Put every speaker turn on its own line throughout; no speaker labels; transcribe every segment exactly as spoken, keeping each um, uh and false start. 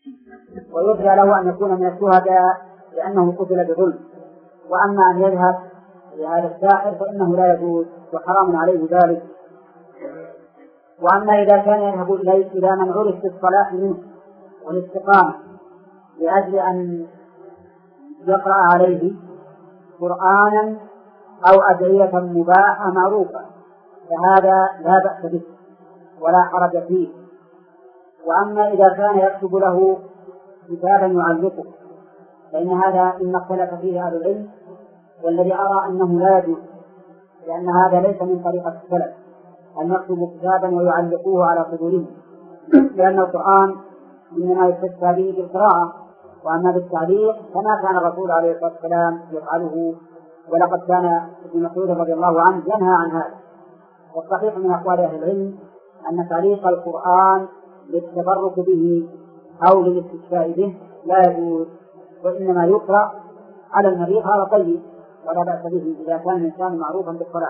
ويرجى له أن يكون من الشهداء لأنه قتل بظلم. وأما أن يذهب لهذا الساحر فإنه لا يجوز وحرام عليه ذلك. وأما إذا كان يذهب إليه إلى من عرف بالصلاح منه والاستقامة لأجل أن يقرأ عليه قرآنا أو أدعية مباحة معروفة فهذا لا بأس به ولا حرج فيه. وأما إذا كان يكتب له كتابا يعلقه فإن هذا مما اختلف فيه أهل العلم، والذي أرى أنه لا يجوز لأن هذا ليس من طريقة السلف أن يكتبوا كتابا ويعلقوه على صدورهم، لأن القرآن إنما يستشفى به بالقراءة، وأما بالتعليق فما كان الرسول عليه الصلاة والسلام يفعله، ولقد كان ابن مسعود رضي الله عنه ينهى عن هذا. والصحيح من أقوال أهل العلم أن تعليق القرآن للتبرك به أو للاستشفاء به لا يجوز، وإنما يقرأ على المريض هذا طيب ولا بأس به إذا كان الإنسان معروفا بالصلاة.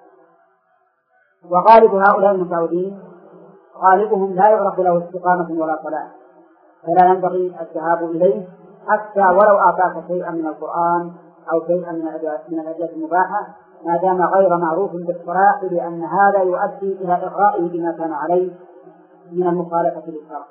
وغالب هؤلاء المتعودين غالبهم لا يعرف له استقامة ولا صلاة، فلا ينبغي الذهاب إليه حتى ولو أعطاك شيئا من القرآن أو شيئا من الأدعية المباحة ما دام غير معروف بالصلاة، لأن هذا يؤدي إلى إغرائه بما كان عليه من المخالفة للشرع.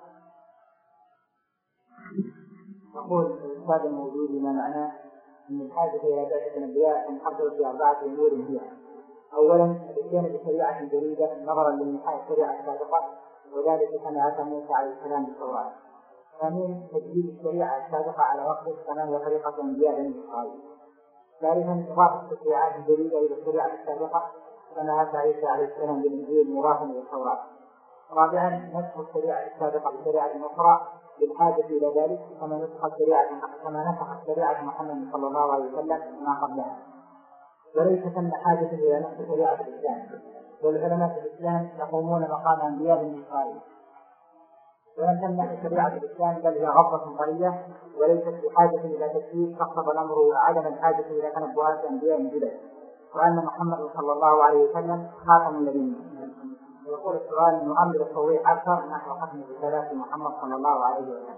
يقول الأستاذ الموجود ما معناه أن الحاجة إلى بعثة الأنبياء تنحصر في أربعة أمور هي: أولا الاتيان بشريعة جديدة نظرا لانتهاء الشريعة السابقة وذلك كما أتى موسى عليه السلام بالتوراة. ثانيا تجديد الشريعة السابقة على وقت كما هي طريقة أنبياء بني إسرائيل. ثالثا إضافة التشريعات الجديدة إلى الشريعة السابقة كما أتى عيسى عليه السلام بالإنجيل مضافا إلى التوراة. رابعا نسخ الشريعة السابقة بشريعة أخرى بالحاجة إلى ذلك كما نسخ الشريعة كما نسخ شريعة محمد صلى الله عليه وسلم ما قبلها، وليس ثم حاجة إلى نسخ شريعة الإسلام، والعلماء في الإسلام يقومون مقام أنبياء بني إسرائيل، ولم تمنع شريعة الإسلام بل هي غضة طرية وليست بحاجة إلى تشريع، فاقتضى الأمر عدم الحاجة إلى تنبؤات أنبياء جدد، وأن محمد صلى الله عليه وسلم خاتم النبيين. ويقول السؤال نؤمل التوضيح أكثر نحو ختم رسالات محمد صلى الله عليه وسلم.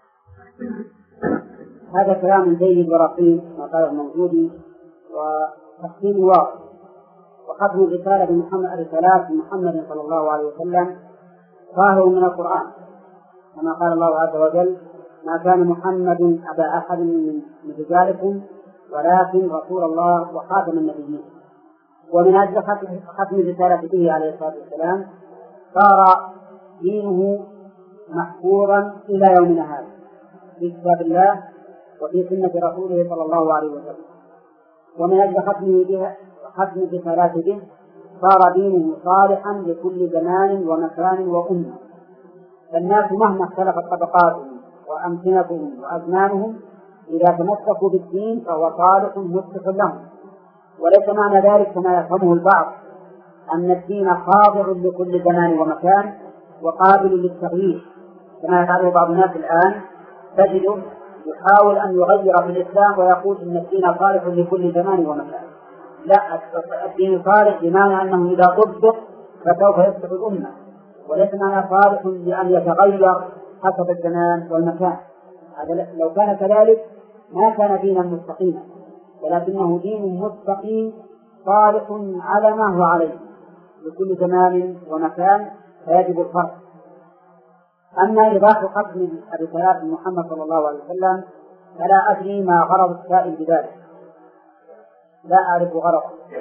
هذا كلام جيد ورقيق ما قال الموجودي وتقسيم واضح. وختم الرسالة بمحمد رسالات محمد صلى الله عليه وسلم ظاهر من القرآن كما قال الله عز وجل: ما كان محمد أبا أحد من رجالكم ولكن رسول الله وخاتم النبيين. ومن أجل ختم الرسالة به عليه الصلاة والسلام صار دينه محفوظا إلى يومنا هذا في كتاب الله وفي سنة رسوله صلى الله عليه وسلم. ومن أجل ختمه به ختم الرسالات به صار دينه صالحا لكل زمان ومكان وأمة. فالناس مهما اختلفت طبقاتهم وأمكنتهم وأزمانهم إذا تمسكوا بالدين فهو صالح مصلح لهم. وليس معنى ذلك كما يفهمه البعض أن الدين خاضع لكل زمان ومكان وقابل للتغيير كما يفعله بعض الناس الآن، تجده يحاول أن يغير في الإسلام ويقول إن الدين صالح لكل زمان ومكان. لا، الدين صالح بمعنى أنه إذا طبق فسوف يصلح الأمة، وليس معنى صالح لأن يتغير حسب الزمان والمكان. هذا لو كان كذلك ما كان دينا مستقيما، ولكنه دين مستقيم صالح على ما هو عليه لكل زمان ومكان فيجب الفرق. أما إضافة ختم الرسالات محمد صلى الله عليه وسلم فلا أدري ما غرض السائل بذلك، لا أعرف غرض.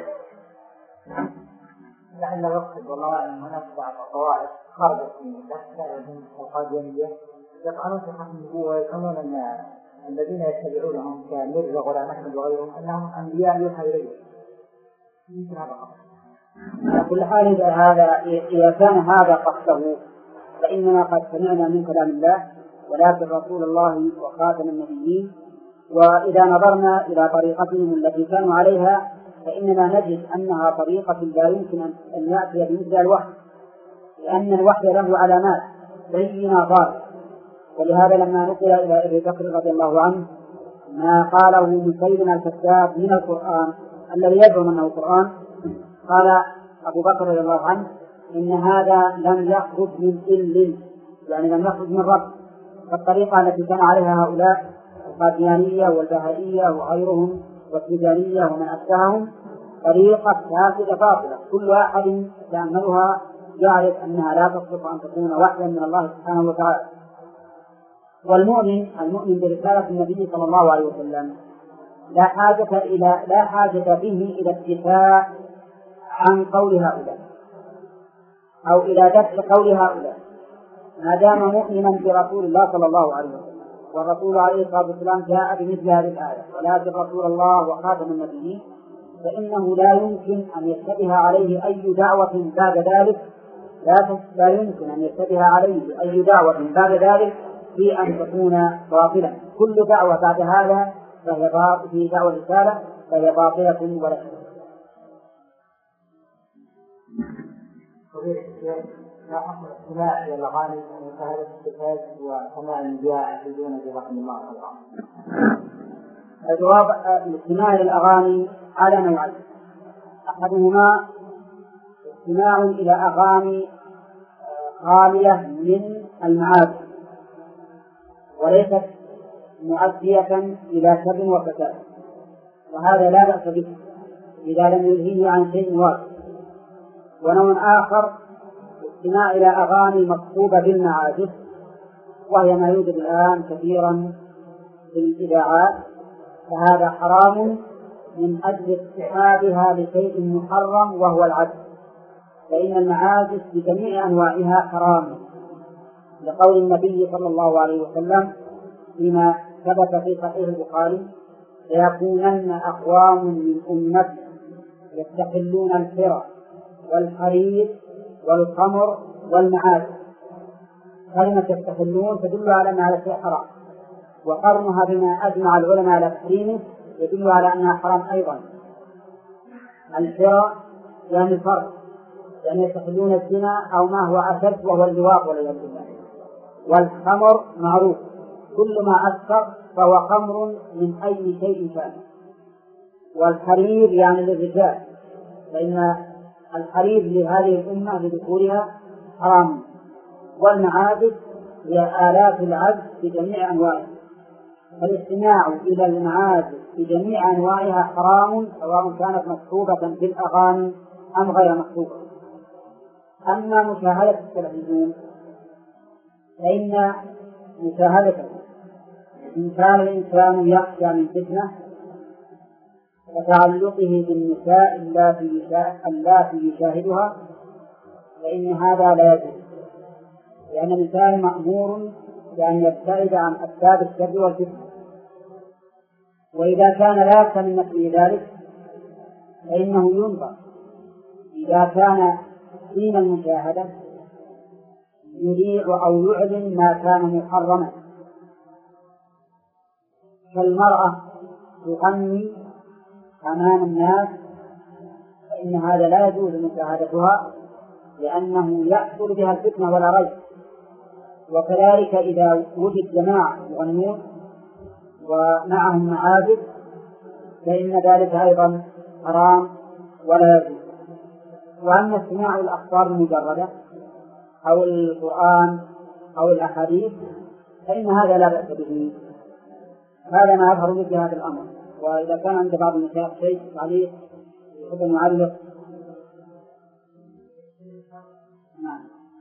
لعل يقصد والله أعلم هناك بعض الطوائف خرجت من الدين القادمية يطعنون في ختم النبوة ويقولون أن الذين يتبعونهم كمرزا غلام أحمد وغيرهم أنهم أنبياء يوحى إليهم. يمكن هذا قصد.
على كل حال إذا هذا إذا كان هذا قصده فإننا قد سمعنا من كلام الله ولكن رسول الله وخاتم النبيين. وإذا نظرنا إلى طريقتهم التي كانوا عليها فإننا نجد أنها طريقة لا يمكن أن يأتي بمثل الوحي، لأن الوحي له علامات بينة ظاهرة. ولهذا لما نقل إلى أبي بكر رضي الله عنه ما قاله مسيلمة الكذاب من القرآن الذي يزعم أنه القرآن، قال أبو بكر رضي الله عنه إن هذا لم يخرج من إل، يعني لم يخرج من رب، الطريقة التي كان عليها هؤلاء القاديانية والبهائية وغيرهم والتجارية ومن أشبههم طريقة فاسدة باطلة، كل أحد يعملها يعرف أنها لا تصلح أن تكون وحيا من الله سبحانه وتعالى. والمؤمن المؤمن برسالة النبي صلى الله عليه وسلم لا حاجة إلى لا حاجة به إلى الدفاع عن قول هؤلاء أو إلى دفع قول هؤلاء، ما دام مؤمنا برسول الله صلى الله عليه وسلم. والرسول عليه الصلاة والسلام جاء بمثل هذه الآية: ولكن رسول الله وخاتم النبيين، فإنه لا يمكن أن يشتبه عليه أي دعوة بعد ذلك لا لا يمكن أن يشتبه عليه أي دعوة بعد ذلك في أن تكون باطلة. كل دعوة بعد هذا فهي باطلة، في دعوة رسالة فهي باطلة ولا شك.
لا حصل استماع إلى الأغاني ومشاهدة التلفاز وسماع المذياع بدون جزاكم الله خيرا.
الجواب: الاستماع إلى الأغاني على نوعين: أحدهما استماع إلى أغاني خالية من المعازف وليست مؤدية إلى شر وفساد، وهذا لا بأس به إذا لم يلهيه عن شيء واجب. ونوع آخر استماع إلى أغاني مصحوبة بالمعازف، وهي ما يوجد الآن كثيرا في الإذاعات، فهذا حرام من أجل اصطحابها لشيء محرم وهو العزف، فإن المعازف بجميع أنواعها حرام، لقول النبي صلى الله عليه وسلم فيما ثبت في صحيح البخاري: ليكونن أقوام من أمتي يستحلون الحرى والحرير والخمر والمعازف. كلمة يستحلون تدل على أنها شيء حرام، وقرنها بما أجمع العلماء على تحريمه يدل على أنها حرام أيضا. الحرى يعني الفرق، يعني يستحلون الزنا أو ما هو أشد وهو اللواط والعياذ بالله. والخمر معروف، كل ما أسكر فهو خمر من أي شيء كان. والحرير يعني للرجال، فإن الحرير لهذه الأمة لذكورها حرام. والمعازف هي آلات العزف بجميع أنواعها، فالاستماع إلى المعازف بجميع أنواعها حرام، سواء كانت مصحوبة بالأغاني أم غير مصحوبة. أما مشاهدة التلفزيون فإن مشاهدته إن كان الإنسان يخشى من فتنة وتعلقه بالنساء اللاتي يشاهدها فإن هذا لا يجوز، لأن الإنسان مأمور بأن يبتعد عن أسباب الشر والفتنة. وإذا كان لا يخشى من مثل ذلك فإنه ينظر إذا كان حين المشاهدة يذيع أو يعلن ما كان محرما، فالمرأة تغني أمام الناس فإن هذا لا يجوز مشاهدتها، لأنه يحصل بها الفتنة ولا ريب. وكذلك إذا وجد جماعة يغنون ومعهم معازف فإن ذلك أيضا حرام ولا يجوز. وأما استماع الأخبار المجردة أو القرآن أو الأحاديث فإن هذا لا بأس به. هذا ما يظهر مثل هذا الأمر. وإذا كان عند بعض النساء شيء عليه يحب أن يعلق. نعم.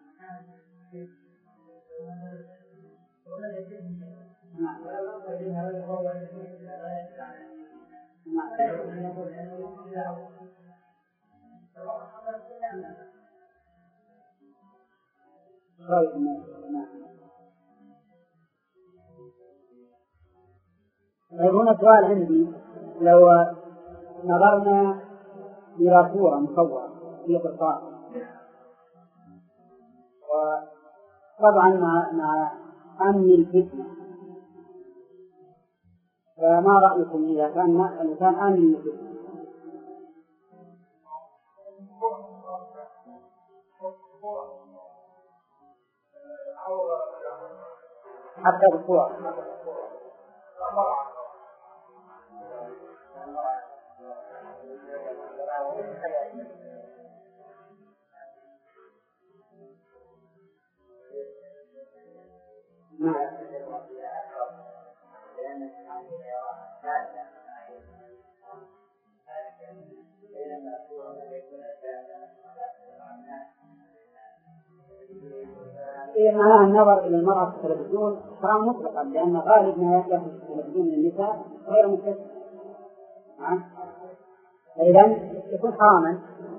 هنا سؤال عندي: لو نظرنا إلى صورة مصورة في قرطاس، وطبعا مع, مع أمن الفتنة، فما رأيكم إذا كان الإنسان آمن الفتنة؟ حتى بالصور معناها النظر إلى المرأة في التلفزيون حرام مطلقا، لأن غالب ما يحدث في التلفزيون من النساء غير متسع. فإذا يكون حراما.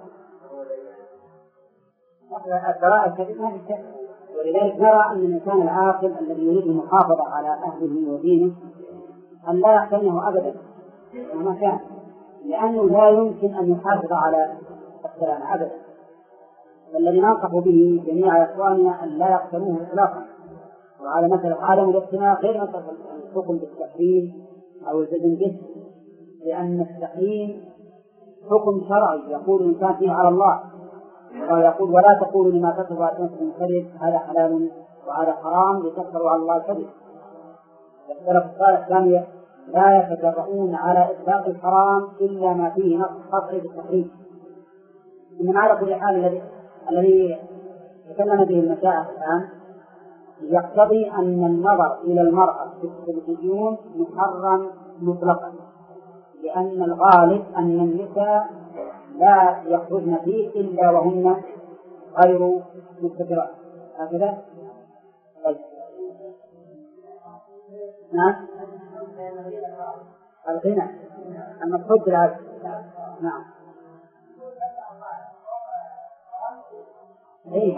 الضرائب كثير ما تشتغل، ولذلك نرى أن الإنسان العاقل الذي يريد المحافظة على أهله ودينه أن لا يحتمله أبدا وما كان، لأنه لا يمكن أن يحافظ على السلام أبدا. والذي ننصح به جميع إخواننا أن لا يقتنوه إطلاقا. وعلى مثل عدم الاقتناء غير مثل الحكم بالتحريم أو الزجن به، لأن التحريم حكم شرعي يقول الإنسان فيه على الله، ويقول ولا تقولوا لما تصف ألسنتكم الكذب هذا حلال وهذا حرام لتفتروا على الله الكذب. السلف الصالح الثانية لا يتجرؤون على إطلاق الحرام إلا ما فيه نص قطعي بالتحريم. إنما على كل حال الذي الذي تكلم به المشايخ الآن يقتضي أن النظر إلى المرأة في التلفزيون محرم مطلقا، لأن الغالب أن النساء لا يخرجن فيه إلا وهن غير مستترات. هكذا؟ طيب. نعم. الغنى المقصود بالعبد. نعم. إيه.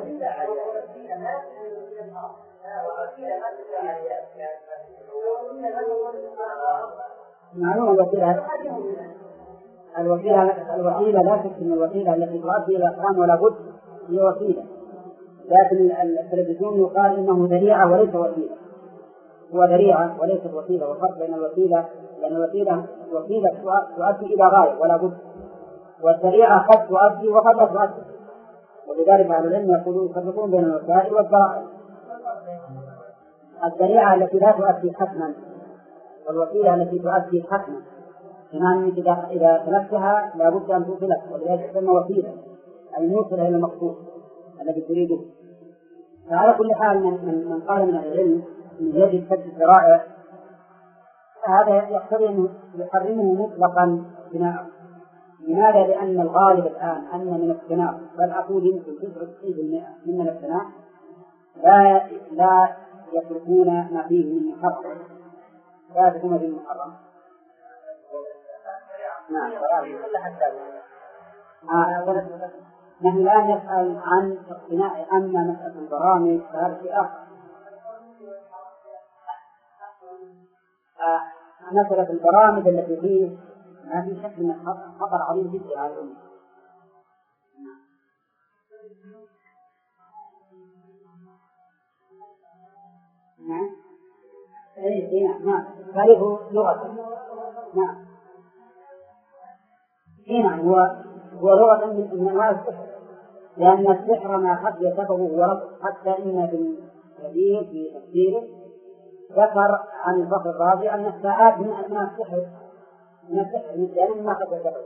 معلومة الوسيلة الوسيلة الوسيلة لا شك أن الوسيلة التي تؤدي إلى الإحرام ولا بد هي وسيلة، لكن التلفزيون يقال إنه ذريعة وليس وسيلة. هو ذريعة وليست وسيلة، وفرق بين الوسيلة لأن الوسيلة وسيلة تؤدي إلى غاية ولا بد، والذريعة قد تؤدي وقد لا تؤدي. ولذلك أهل العلم يقولون يفرقون بين الوسائل والذرائع. الذريعة التي لا تؤدي حتما والوسيلة التي تؤدي حتما، بمعنى إذا إذا تلفتها لا بد أن توصلك، ولذلك تسمى وسيلة أي موصلة إلى المقصود الذي تريده. فعلى كل حال من من قال من العلم من يجب سد الذرائع هذا يقتضي أن يحرمه مطلقا بناء. لماذا؟ لأن الغالب الآن أن من الصناعة بل أقول يمكن تسعة وتسعين بالمئة من الصناعة لا لا يتركون ما فيه من محرم، لا يتركون فيه من محرم. نعم. آه نحن الآن نسأل عن اقتناء، أما مسألة البرامج فهذا شيء آخر. آه مسألة البرامج التي فيه ما في شك من خطر عظيم جدا على الأمة. نعم. إيه نعم. تعرفه لغة. نعم. نعم. هو هو لغة من أنواع السحر، لأن السحر ما قد يسببه هو لفظ، حتى إن ابن كثير في تفسيره ذكر عن الفصل الرابع أن الساعات من السحر من السحر من ما قد يسببه.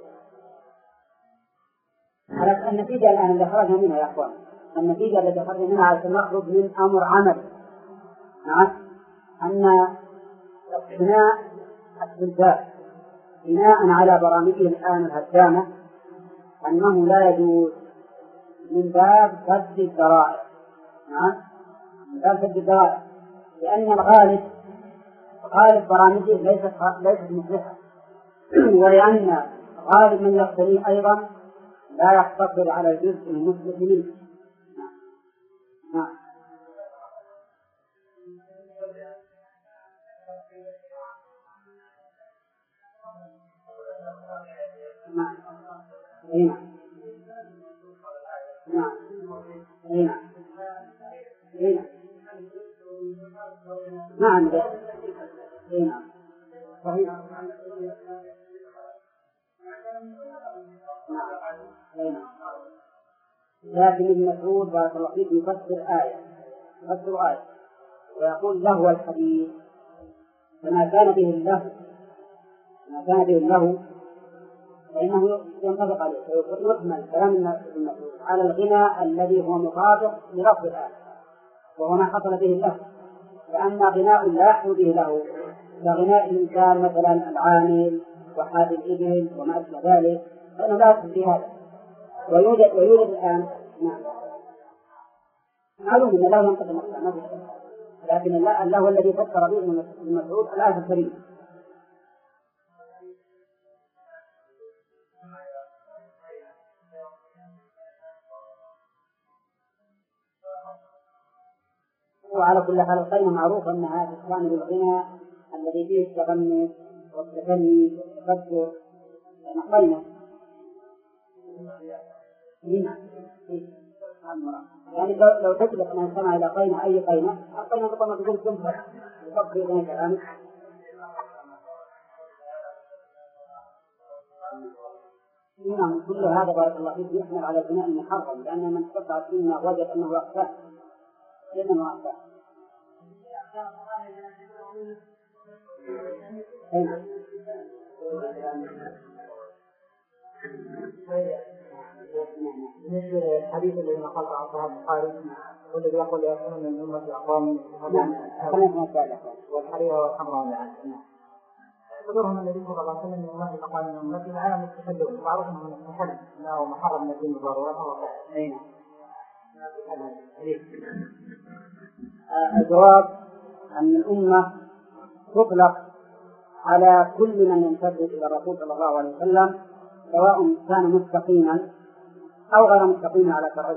على النتيجة الآن اللي خرجنا منها يا أخوان، النتيجة التي خرجنا منها على نخرج من أمر عمل. نعم. أن اقتناء التلفاز بناء على برامجه الآن الهدامة أنه لا يجوز من باب سد الذرائع. نعم. من باب سد الذرائع، لأن الغالب غالب برامجه ليست ليست مصلحة، ولأن غالب من يقتنيه أيضا لا يقتصر على الجزء المصلح منه. نعم. نعم. نعم. نعم. نعم. نعم. نعم. صحيح. لكن ابن مسعود بارك الله فيك يفسر آية يفسر آية ويقول لهو الحديث، فما كان به اللهو ما كان به اللهو فإنه ينطبق عليه ويحمل كلام ابن مسعود على الغنى الذي هو مطابق للفظ الآية، وهو ما حصل به اللهو، لأن غناء لا يحصل به له كغناء الإنسان مثلا العامل وحاد الإبل وما أشبه ذلك، فإنه لا يدخل في هذا. ويوجد ويوجد الآن نعم معلوم أن لا ينقض المقطع، لكن الله, الله الذي فسر به ابن مسعود الآية الكريمة. وعلى كل حال القيمة معروف أنها تسمى بالغنى الذي فيه التغني والتغني والتفكر، يعني قيمة يعني لو لو تطلق من سمع إلى قيمة أي قيمة، القيمة طبعا تقول كم يفكر إلى كلامك. نعم كل هذا بارك الله فيك يحمل على البناء المحرم، لأن من استطاع فينا وجد أنه أخفى لأنه أخفى.
بالنسبة للحديث الذي نقل عن صحيح البخاري والذي يقول يكون من أمة أقوام والحرير والحمراء يعني حضورهم النبي صلى الله عليه وسلم من أمة أقوام من أمته العالم يستحلون معروف أنه من المحل أنه محرم من الدين بالضرورة فهو أين
الجواب أن الأمة تطلق على كل من ينتسب إلى الرسول صلى الله عليه وسلم سواء كان مستقيما أو غير مستقيم على شرعه.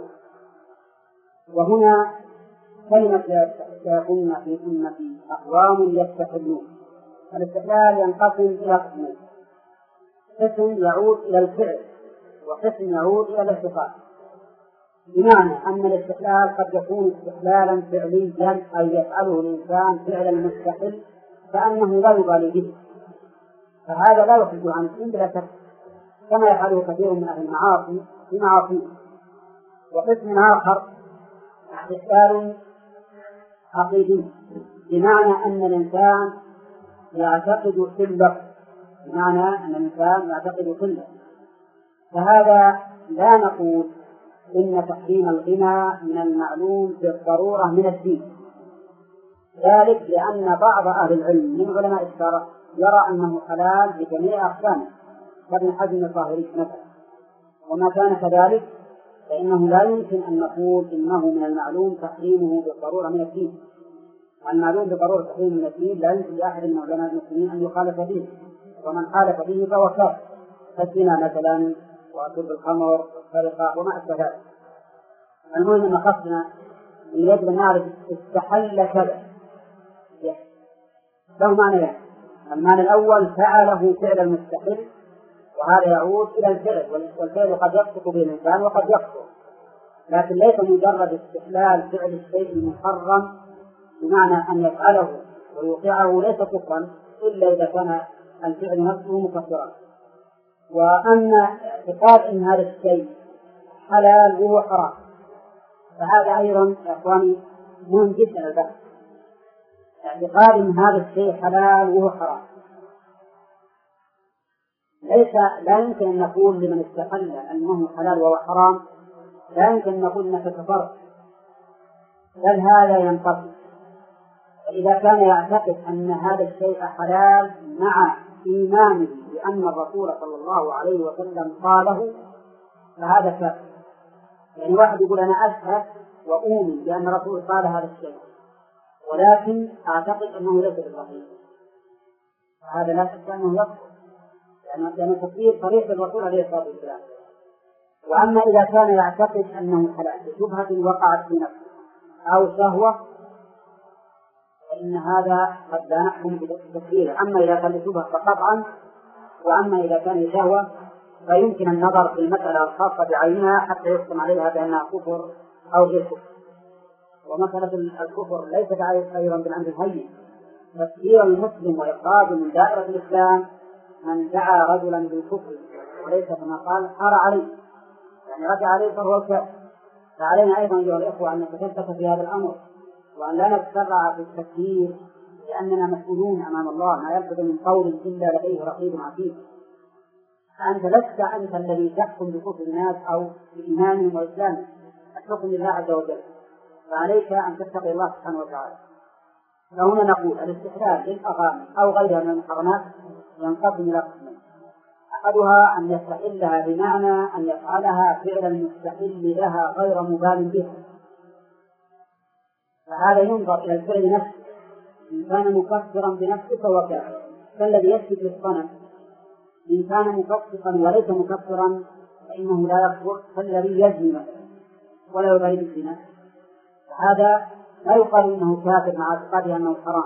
وهنا كلمة سيكون في أمتي أقوام يستحلون. الاستحلال ينقسم إلى قسمين: قسم يعود إلى الفعل وقسم يعود إلى الاتصال، بمعنى أن الاستحلال قد يكون استحلالا فعليا أي يفعله الإنسان فعلا مستحل كأنه لا يبالي به، فهذا لا يخرج عن الدين بلا شك كما يفعله كثير من أهل المعاصي في معاصيه. وقسم آخر استحلال عقيدي، بمعنى أن الإنسان يعتقد في اللفظ، بمعنى أن الإنسان يعتقد في اللفظ، فهذا لا نقول إن تحريم الغنى من المعلوم بالضرورة من الدين، ذلك لأن بعض أهل العلم من علماء الشرع يرى أنه حلال بجميع أقسامه كابن حزم الظاهري مثلا، وما كان كذلك فإنه لا يمكن أن نقول إنه من المعلوم تحريمه بالضرورة من الدين. والمعلوم بضرورة تحريمه من الدين لا يمكن لأحد من علماء المسلمين أن يخالف به، ومن خالف به فهو كافر كالزنا مثلا وشرب الخمر والسرقة وما أشبه ذلك. المهم أن قصدنا أن يجب أن نعرف استحل كذا له معنى. المعنى الأول فعله فعل المستحل، وهذا يعود إلى الفعل، والفعل قد يسقط به الإنسان وقد يكفر، لكن ليس مجرد استحلال فعل الشيء المحرم بمعنى أن يفعله ويوقعه ليس كفرا إلا إذا كان الفعل نفسه مكفرا. وأما اعتقاد أن هذا الشيء حلال وهو حرام فهذا أيضا يا إخواني مهم جدا البحث. اعتقاد أن هذا الشيء حلال وهو حرام ليس لا يمكن أن نقول لمن استحل أنه حلال وهو حرام لا يمكن أن نقول أنك كفرت، بل هذا ينقسم. فإذا كان يعتقد أن هذا الشيء حلال مع إيمانه بأن الرسول صلى الله عليه وسلم قاله فهذا كافر. يعني واحد يقول أنا أشهد وأؤمن بأن الرسول قال هذا الشيء ولكن أعتقد أنه ليس بالصحيح، فهذا لا شك أنه يكفر، لأن تكفير صريح بالرسول عليه الصلاة والسلام. وأما إذا كان يعتقد أنه حلال بشبهة وقعت في نفسه أو شهوة فإن هذا قد لا نحكم بتكفيره. أما إذا كان شبهة فقطعا، وأما إذا كان شهوة فيمكن النظر في المسألة الخاصة بعينها حتى يحكم عليها بأنها كفر أو غير كفر. ومسألة الكفر ليست أيضا بالأمر الهين. تكفير المسلم وإخراجه من دائرة الإسلام من دعا رجلا بالكفر وليس كما قال حار عليه، يعني رجع عليه فهو كافر. فعلينا أيضا أيها الإخوة أن نتثبت في هذا الأمر وأن لا نتسرع في التكفير، لأننا مسؤولون أمام الله ما يلفظ من قول إلا لديه رقيب عتيد. فأنت لست أنت الذي تحكم بكفر الناس أو بإيمانهم وإسلامهم، الحكم لله عز وجل، فعليك أن تتقي الله سبحانه وتعالى. فهنا نقول الاستحلال للأغاني أو غيرها من المحرمات ينقسم إلى قسمين: أحدها أن يستحلها بمعنى أن يفعلها فعل المستحل لها غير مبال بها، فهذا ينظر إلى الفعل نفسه، إن كان مكفرا بنفسه فهو كافر، كالذي يسجد للصنم، إن كان مكفرا وليس مكفرا فإنه لا يكفر، كالذي يزني مثلا ولا يبالي بالزنا، هذا لا يقال إنه كافر مع اعتقاده أنه حرام.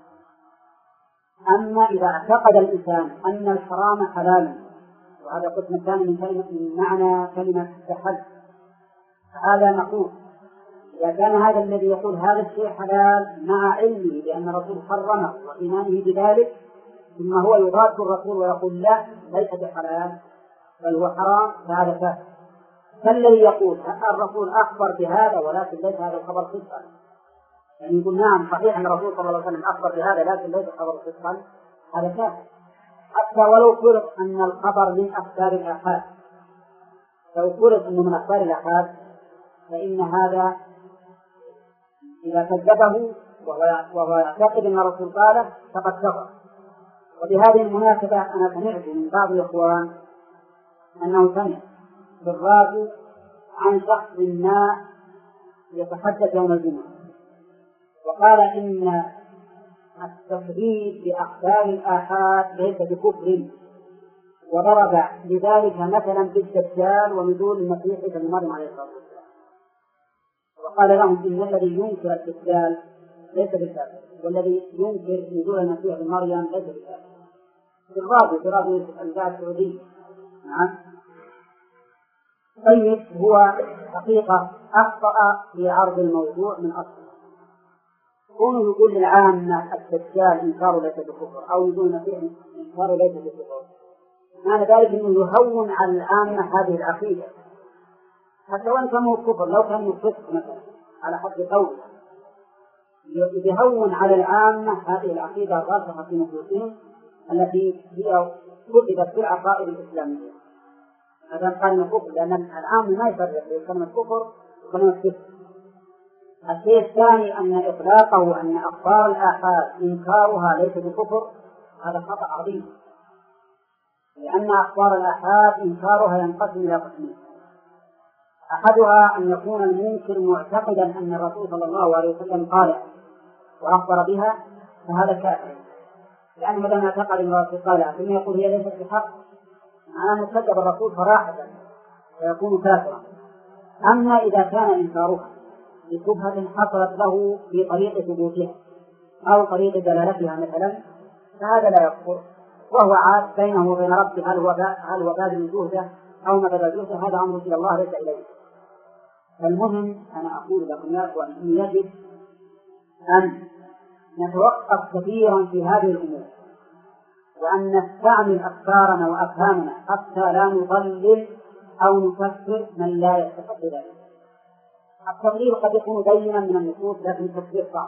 أما إذا اعتقد الإنسان أن الحرام حلالا، وهذا قسم الثاني من كلمة من معنى كلمة استحل، فهذا نقول إذا كان هذا الذي يقول هذا الشيء حلال مع علمه بأن الرسول حرمه وإيمانه بذلك، ثم هو يضاد الرسول ويقول لا ليس بحلال بل هو حرام، فهذا كافر. فالذي يقول الرسول أخبر بهذا ولكن ليس هذا الخبر صدقا، يعني يقول نعم صحيح أن الرسول صلى الله عليه وسلم أخبر بهذا لكن ليس خبر صدقا، هذا كافر، حتى ولو فرض أن الخبر من أخبار الآحاد، لو فرض أنه من أخبار الآحاد فإن هذا إذا كذبه وهو يعتقد أن الرسول قاله فقد كفر. وبهذه المناسبة أنا سمعت من بعض الإخوان أنه سمع بالراديو عن شخص ما يتحدث يوم الجمعة وقال إن التكذيب بأخبار الآحاد ليس بكفر، وضرب لذلك مثلا بالدجال ونزول المسيح ابن مريم عليه الصلاة والسلام، وقال لهم إن الذي ينكر الدجال ليس بالكافر، والذي ينكر نزول المسيح ابن مريم ليس بالكافر. في الراديو في راديو الإذاعة السعودية. نعم. طيب هو حقيقة أخطأ في عرض الموضوع من أصله، كونه يقول للعامة الدجال إنكاره ليس بكفر أو نزول المسيح إنكاره ليس بكفر، معنى ذلك أنه يهون على العامة هذه العقيدة، حتى وإن كان هو كفر، لو كان يفسق مثلا على حد قوله يهون على العامة هذه العقيدة الراسخة في نفوسهم التي هي كتبت في العقائد الإسلامية. هذا قال الكفر لأن العام ما يفرق بين كلمة كفر وكلمة كفر. الشيء الثاني أن إطلاقه أن أخبار الآحاد إنكارها ليس بكفر، هذا خطأ عظيم، لأن أخبار الآحاد إنكارها ينقسم إلى قسمين: أحدها أن يكون المنكر معتقدا أن الرسول صلى الله عليه وسلم قال وأخبر بها، فهذا كافر، لأن ما دام اعتقد أن الرسول قالها ثم يقول هي ليست بحق معناه كذب الرسول صراحة فيكون كافرا. أما إذا كان إنكارها بشبهة حصلت له في طريق ثبوتها أو طريق دلالتها مثلا، فهذا لا يكفر، وهو عاد بينه وبين ربه هل هو هل هو بادل جهده أو ما بادل جهده، هذا أمر إلى الله ليس إليه. فالمهم أنا أقول لكم يا أخوان أن يجب أن نتوقف كثيرا في هذه الأمور، وأن نستعمل أفكارنا وأفهامنا حتى لا نضلل أو نكفر من لا يستحق ذلك. التضليل قد يكون بينا من النصوص لكن التكفير صعب.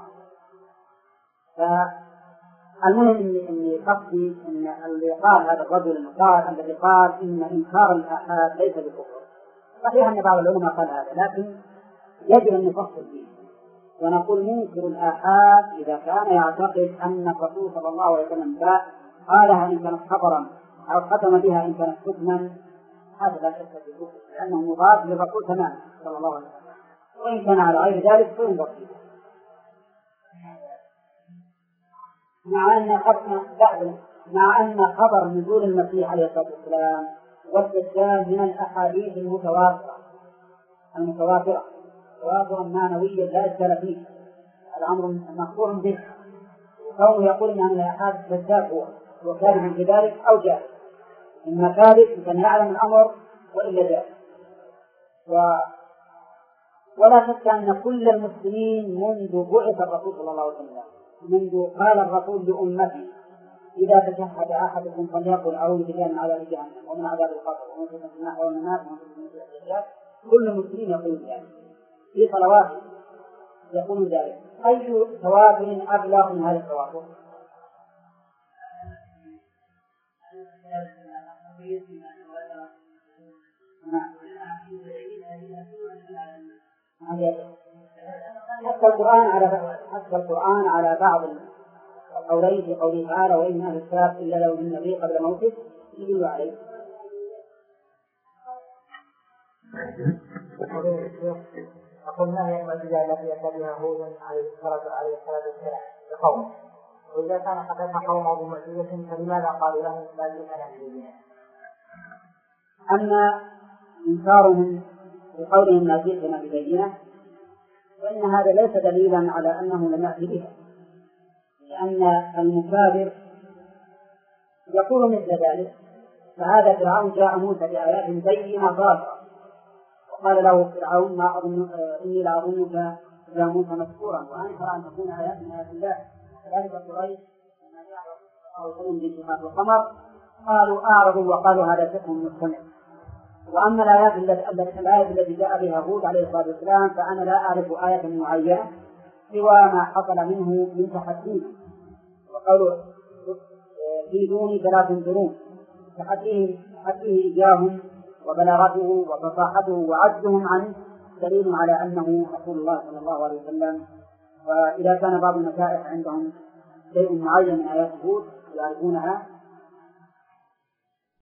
فالمهم أني قصدي أن اللي قال هذا الرجل قال الذي قال إن إنكار الآحاد ليس بكفر، صحيح أن بعض العلماء قال هذا، لكن يجب أن نفصل فيه ونقول منكر الآحاد إذا كان يعتقد أن الرسول صلى الله عليه وسلم قالها إن كانت خبرا أو ختم بها إن كانت حكما، هذا لا شك في الكفر، لأنه مضاد للرسول تماما صلى الله عليه وسلم، وإن كان على غير ذلك فينظر فيه. مع أن خبر مع أن خبر نزول المسيح عليه الصلاة والسلام والدجال من الأحاديث المتواترة المتواترة تواترا معنويا لا إشكال فيه، الأمر مخبور به، كونه يقول أن الآحاد كذاب هو وكاذب في ذلك أو جاهل، إما كاذب كان يعلم الأمر وإلا جاهل. و... ولا شك أن كل المسلمين منذ بعث الرسول صلى الله عليه وسلم، منذ قال الرسول لأمته إذا تشهد أحدكم فليقل أعوذ بالله من عذاب جهنم ومن عذاب القبر ومن فتنة الماء والممات ومن فتنة الدجال، كل المسلمين يقول ذلك في صلواته يقول ذلك. أي تواتر أبلغ من هذا التواتر؟ نعم. حتى القرآن على حتى القرآن على بعض القولين في قوله تعالى وإن أهل الكتاب إلا لو النبي قبل موته يدل عليه.
أقول ما هي المعجزة التي أتى بها هود عليه الصلاة عليه الصلاة والسلام لقومه؟ وإذا كان قد أتى قومه بمعجزة فلماذا قالوا له لا جئنا ببينة؟
أما إنكارهم بقولهم لا جئنا ببينة فإن هذا ليس دليلا على أنه لم يأتي بها، لأن المكابر يقول مثل ذلك. فهذا فرعون جاء موسى بآيات بينة ظاهرة وقال له فرعون ما أظن إني لأظنك يا موسى مسكورا وأنكر أن تكون آيات من آيات الله. ذلك قريش لما جاء رسول بانشقاق القمر قالوا أعرضوا وقالوا هذا سحر مستمر. وأما الآيات التي الآية التي جاء بها هود عليه الصلاة والسلام فأنا لا أعرف آية معينة سوى ما حصل منه من تحديه، وقالوا في دوني فلا تنظرون، تحديه تحديه إياهم وبلاغته وفصاحته وعجزهم عنه دليل على أنه رسول الله صلى الله عليه وسلم. وإذا كان بعض المشايخ عندهم شيء معين من آيات هود يعرفونها